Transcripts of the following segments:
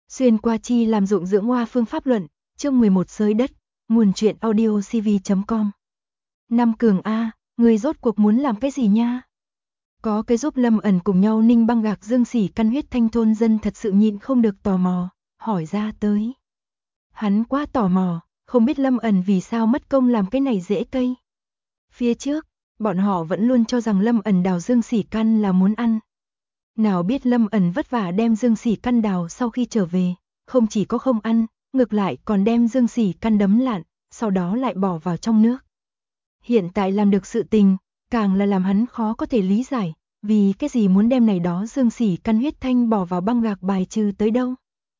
Xuyên qua chi làm dụng dưỡng hoa phương pháp luận, chương 11 sới đất, nguồn truyện audio cv.com. Nam Cường A, người rốt cuộc muốn làm cái gì nha? Có cái giúp Lâm Ẩn cùng nhau ninh băng gạc dương sỉ căn huyết thanh thôn dân thật sự nhịn không được tò mò, hỏi ra tới. Hắn quá tò mò, không biết Lâm Ẩn vì sao mất công làm cái này dễ cây. Phía trước, bọn họ vẫn luôn cho rằng Lâm Ẩn đào dương sỉ căn là muốn ăn. Nào biết Lâm Ẩn vất vả đem dương sỉ căn đào sau khi trở về, không chỉ có không ăn, ngược lại còn đem dương sỉ căn đấm lạn, sau đó lại bỏ vào trong nước. Hiện tại làm được sự tình, càng là làm hắn khó có thể lý giải, vì cái gì muốn đem này đó dương sỉ căn huyết thanh bỏ vào băng gạc bài trừ tới đâu.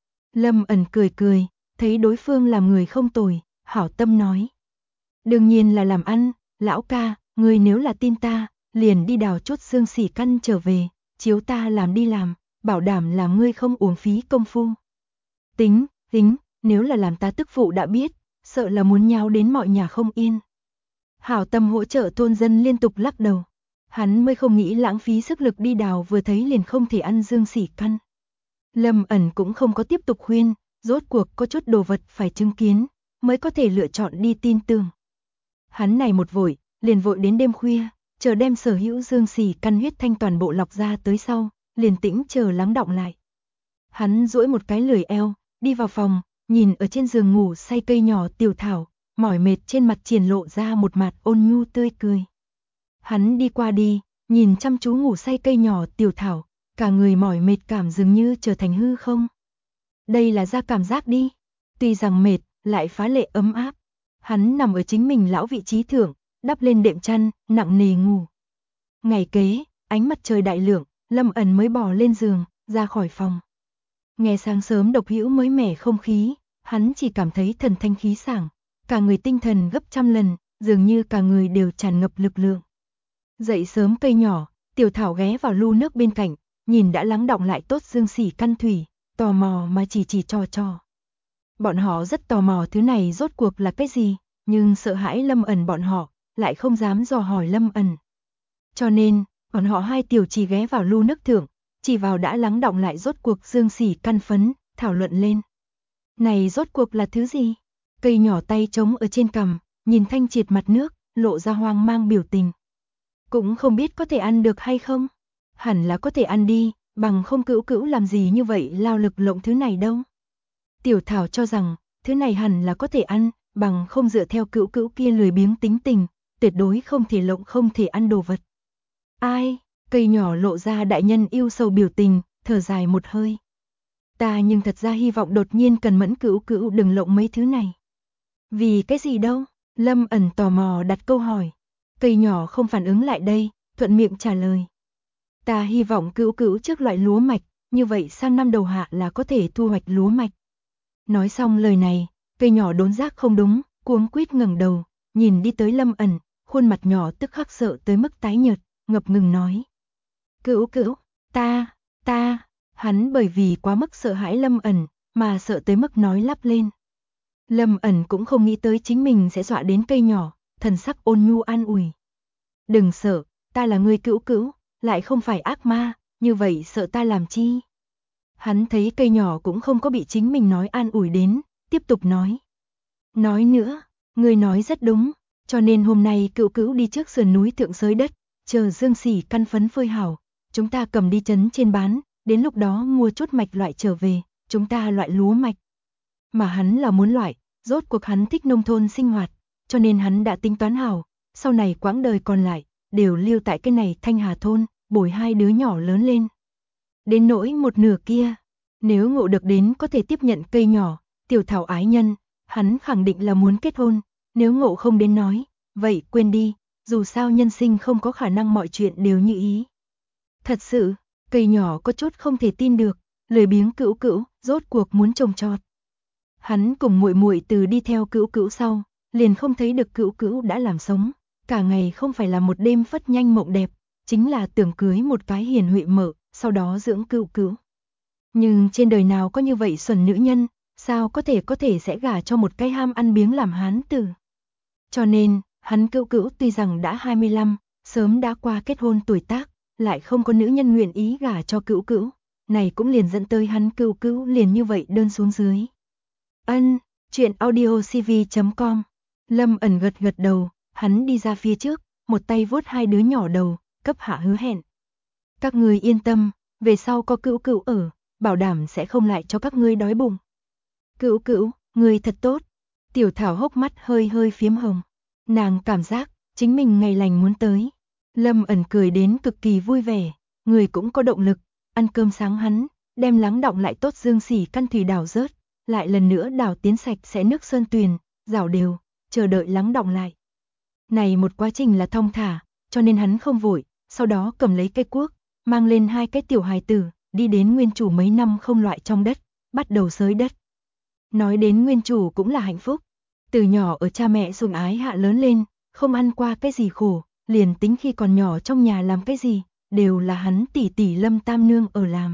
Lâm Ẩn cười cười, thấy đối phương làm người không tồi, hảo tâm nói. Đương nhiên là làm ăn, lão ca, ngươi nếu là tin ta, liền đi đào chút dương sỉ căn trở về, chiếu ta làm đi làm, bảo đảm làm ngươi không uổng phí công phu. Tính, nếu là làm ta tức phụ đã biết, sợ là muốn nháo đến mọi nhà không yên. Hảo tâm hỗ trợ thôn dân liên tục lắc đầu, hắn mới không nghĩ lãng phí sức lực đi đào vừa thấy liền không thể ăn dương sỉ căn. Lâm Ẩn cũng không có tiếp tục khuyên, rốt cuộc có chút đồ vật phải chứng kiến, mới có thể lựa chọn đi tin tưởng. Hắn này một vội, liền vội đến đêm khuya, chờ đem sở hữu dương sỉ căn huyết thanh toàn bộ lọc ra tới sau, liền tĩnh chờ lắng đọng lại. Hắn duỗi một cái lười eo, đi vào phòng, nhìn ở trên giường ngủ say cây nhỏ Tiểu Thảo, mỏi mệt trên mặt triển lộ ra một mặt ôn nhu tươi cười. Hắn đi qua đi, nhìn chăm chú ngủ say cây nhỏ Tiểu Thảo, cả người mỏi mệt cảm dường như trở thành hư không. Đây là ra cảm giác đi, tuy rằng mệt, lại phá lệ ấm áp. Hắn nằm ở chính mình lão vị trí thượng, đắp lên đệm chăn, nặng nề ngủ. Ngày kế, ánh mặt trời đại lượng, Lâm Ẩn mới bò lên giường, ra khỏi phòng. Nghe sáng sớm độc hữu mới mẻ không khí, hắn chỉ cảm thấy thần thanh khí sảng, cả người tinh thần gấp trăm lần, dường như cả người đều tràn ngập lực lượng. Dậy sớm cây nhỏ, Tiểu Thảo ghé vào lu nước bên cạnh, nhìn đã lắng đọng lại tốt dương sỉ căn thủy, tò mò mà chỉ trò. Bọn họ rất tò mò thứ này rốt cuộc là cái gì, nhưng sợ hãi Lâm Ẩn bọn họ, lại không dám dò hỏi Lâm Ẩn. Cho nên, bọn họ hai tiểu chỉ ghé vào lu nước thượng, chỉ vào đã lắng đọng lại rốt cuộc dương sỉ căn phấn, thảo luận lên. Này rốt cuộc là thứ gì? Cây nhỏ tay trống ở trên cằm, nhìn thanh triệt mặt nước, lộ ra hoang mang biểu tình. Cũng không biết có thể ăn được hay không? Hẳn là có thể ăn đi, bằng không Cữu làm gì như vậy lao lực lộng thứ này đâu. Tiểu Thảo cho rằng, thứ này hẳn là có thể ăn, bằng không dựa theo Cữu kia lười biếng tính tình, tuyệt đối không thể lộng không thể ăn đồ vật. Ai? Cây nhỏ lộ ra đại nhân yêu sầu biểu tình, thở dài một hơi. Ta nhưng thật ra hy vọng đột nhiên cần mẫn Cữu đừng lộng mấy thứ này. Vì cái gì đâu? Lâm Ẩn tò mò đặt câu hỏi. Cây nhỏ không phản ứng lại đây, thuận miệng trả lời. Ta hy vọng Cữu trước loại lúa mạch, như vậy sang năm đầu hạ là có thể thu hoạch lúa mạch. Nói xong lời này, cây nhỏ đốn giác không đúng, cuống quýt ngẩng đầu, nhìn đi tới Lâm Ẩn, khuôn mặt nhỏ tức khắc sợ tới mức tái nhợt, ngập ngừng nói. Cữu, ta, hắn bởi vì quá mức sợ hãi Lâm Ẩn, mà sợ tới mức nói lắp lên. Lâm Ẩn cũng không nghĩ tới chính mình sẽ dọa đến cây nhỏ, thần sắc ôn nhu an ủi. Đừng sợ, ta là người Cữu, lại không phải ác ma, như vậy sợ ta làm chi? Hắn thấy cây nhỏ cũng không có bị chính mình nói an ủi đến, tiếp tục nói. Nói nữa, người nói rất đúng, cho nên hôm nay Cữu đi trước sườn núi thượng sới đất, chờ dương sỉ căn phấn phơi hảo, chúng ta cầm đi trấn trên bán, đến lúc đó mua chút mạch loại trở về, chúng ta loại lúa mạch. Mà hắn là muốn loại, rốt cuộc hắn thích nông thôn sinh hoạt, cho nên hắn đã tính toán hảo, sau này quãng đời còn lại, đều lưu tại cái này Thanh Hà thôn, bồi hai đứa nhỏ lớn lên. Đến nỗi một nửa kia, nếu ngộ được đến có thể tiếp nhận cây nhỏ, Tiểu Thảo ái nhân, hắn khẳng định là muốn kết hôn, nếu ngộ không đến nói, vậy quên đi, dù sao nhân sinh không có khả năng mọi chuyện đều như ý. Thật sự, cây nhỏ có chút không thể tin được, lười biếng Cữu, rốt cuộc muốn trồng trọt. Hắn cùng muội từ đi theo Cữu sau, liền không thấy được Cữu đã làm sống, cả ngày không phải là một đêm phất nhanh mộng đẹp, chính là tưởng cưới một cái hiền huệ mợ, sau đó dưỡng Cữu. Nhưng trên đời nào có như vậy xuẩn nữ nhân, sao có thể sẽ gả cho một cái ham ăn biếng làm hán tử. Cho nên, hắn Cữu tuy rằng đã 25, sớm đã qua kết hôn tuổi tác, lại không có nữ nhân nguyện ý gả cho Cữu, này cũng liền dẫn tới hắn Cữu Cữu liền như vậy đơn xuống dưới. Ân, chuyện audiocv.com. Lâm Ẩn gật gật đầu, hắn đi ra phía trước, một tay vuốt hai đứa nhỏ đầu, cấp hạ hứa hẹn. Các ngươi yên tâm, về sau có Cữu Cữu ở, bảo đảm sẽ không lại cho các ngươi đói bụng. Cữu Cữu, ngươi thật tốt. Tiểu Thảo hốc mắt hơi hơi phiếm hồng. Nàng cảm giác, chính mình ngày lành muốn tới. Lâm Ẩn cười đến cực kỳ vui vẻ, người cũng có động lực, ăn cơm sáng hắn, đem lắng đọng lại tốt dương xỉ căn thủy đảo rớt, lại lần nữa đảo tiến sạch sẽ nước sơn tuyền, rảo đều, chờ đợi lắng đọng lại. Này một quá trình là thong thả, cho nên hắn không vội, sau đó cầm lấy cây cuốc, mang lên hai cái tiểu hài tử, đi đến nguyên chủ mấy năm không loại trong đất, bắt đầu xới đất. Nói đến nguyên chủ cũng là hạnh phúc, từ nhỏ ở cha mẹ sủng ái hạ lớn lên, không ăn qua cái gì khổ, liền tính khi còn nhỏ trong nhà làm cái gì, đều là hắn tỷ tỷ Lâm Tam Nương ở làm.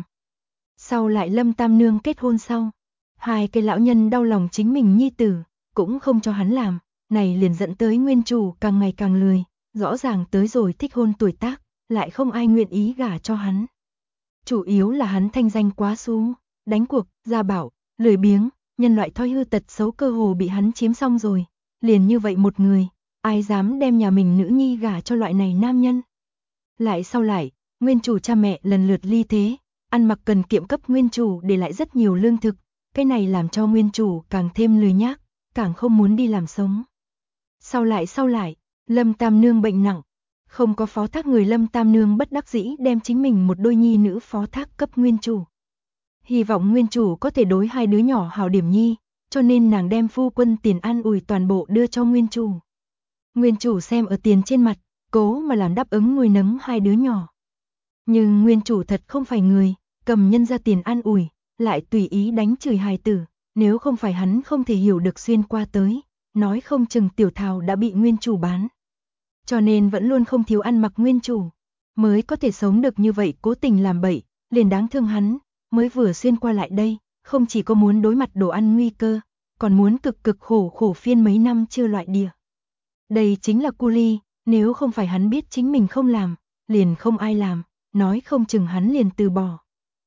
Sau lại Lâm Tam Nương kết hôn sau, hai cái lão nhân đau lòng chính mình nhi tử, cũng không cho hắn làm, này liền dẫn tới nguyên chủ càng ngày càng lười, rõ ràng tới rồi thích hôn tuổi tác, lại không ai nguyện ý gả cho hắn. Chủ yếu là hắn thanh danh quá xú, đánh cuộc, gia bảo, lười biếng, nhân loại thói hư tật xấu cơ hồ bị hắn chiếm xong rồi, liền như vậy một người, ai dám đem nhà mình nữ nhi gả cho loại này nam nhân. Lại sau lại, nguyên chủ cha mẹ lần lượt ly thế, ăn mặc cần kiệm cấp nguyên chủ để lại rất nhiều lương thực, cái này làm cho nguyên chủ càng thêm lười nhác, càng không muốn đi làm sống. Sau lại, Lâm Tam Nương bệnh nặng, không có phó thác người, Lâm Tam Nương bất đắc dĩ đem chính mình một đôi nhi nữ phó thác cấp nguyên chủ. Hy vọng nguyên chủ có thể đối hai đứa nhỏ hảo điểm nhi, cho nên nàng đem phu quân tiền an ủi toàn bộ đưa cho nguyên chủ. Nguyên chủ xem ở tiền trên mặt, cố mà làm đáp ứng nuôi nấng hai đứa nhỏ. Nhưng nguyên chủ thật không phải người, cầm nhân ra tiền an ủi, lại tùy ý đánh chửi hài tử, nếu không phải hắn không thể hiểu được xuyên qua tới, nói không chừng Tiểu Thảo đã bị nguyên chủ bán. Cho nên vẫn luôn không thiếu ăn mặc nguyên chủ, mới có thể sống được như vậy, cố tình làm bậy, liền đáng thương hắn, mới vừa xuyên qua lại đây, không chỉ có muốn đối mặt đồ ăn nguy cơ, còn muốn cực khổ phiên mấy năm chưa loại địa. Đây chính là cu ly, nếu không phải hắn biết chính mình không làm, liền không ai làm, nói không chừng hắn liền từ bỏ.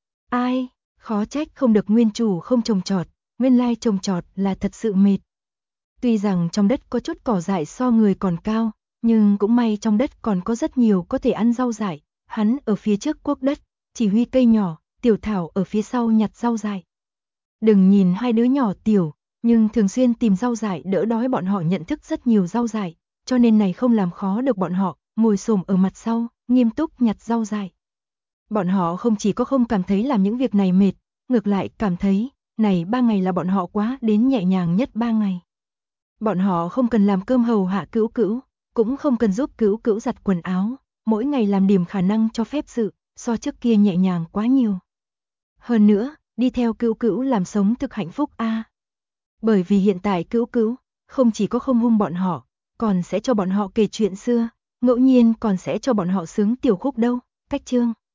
Ai, khó trách không được nguyên chủ không trồng trọt, nguyên lai trồng trọt là thật sự mệt. Tuy rằng trong đất có chút cỏ dại so người còn cao, nhưng cũng may trong đất còn có rất nhiều có thể ăn rau dại, hắn ở phía trước cuốc đất, chỉ huy cây nhỏ, Tiểu Thảo ở phía sau nhặt rau dại. Đừng nhìn hai đứa nhỏ tiểu, nhưng thường xuyên tìm rau dại đỡ đói, bọn họ nhận thức rất nhiều rau dại, cho nên này không làm khó được bọn họ, ngồi xổm ở mặt sau, nghiêm túc nhặt rau dại. Bọn họ không chỉ có không cảm thấy làm những việc này mệt, ngược lại cảm thấy, này 3 ngày là bọn họ quá đến nhẹ nhàng nhất 3 ngày. Bọn họ không cần làm cơm hầu hạ Cữu Cữu, cũng không cần giúp Cữu Cữu giặt quần áo, mỗi ngày làm điểm khả năng cho phép sự, so trước kia nhẹ nhàng quá nhiều. Hơn nữa, đi theo Cữu Cữu làm sống thực hạnh phúc a. Bởi vì hiện tại Cữu Cữu không chỉ có không hung bọn họ, còn sẽ cho bọn họ kể chuyện xưa, ngẫu nhiên còn sẽ cho bọn họ sướng tiểu khúc đâu. Cách chương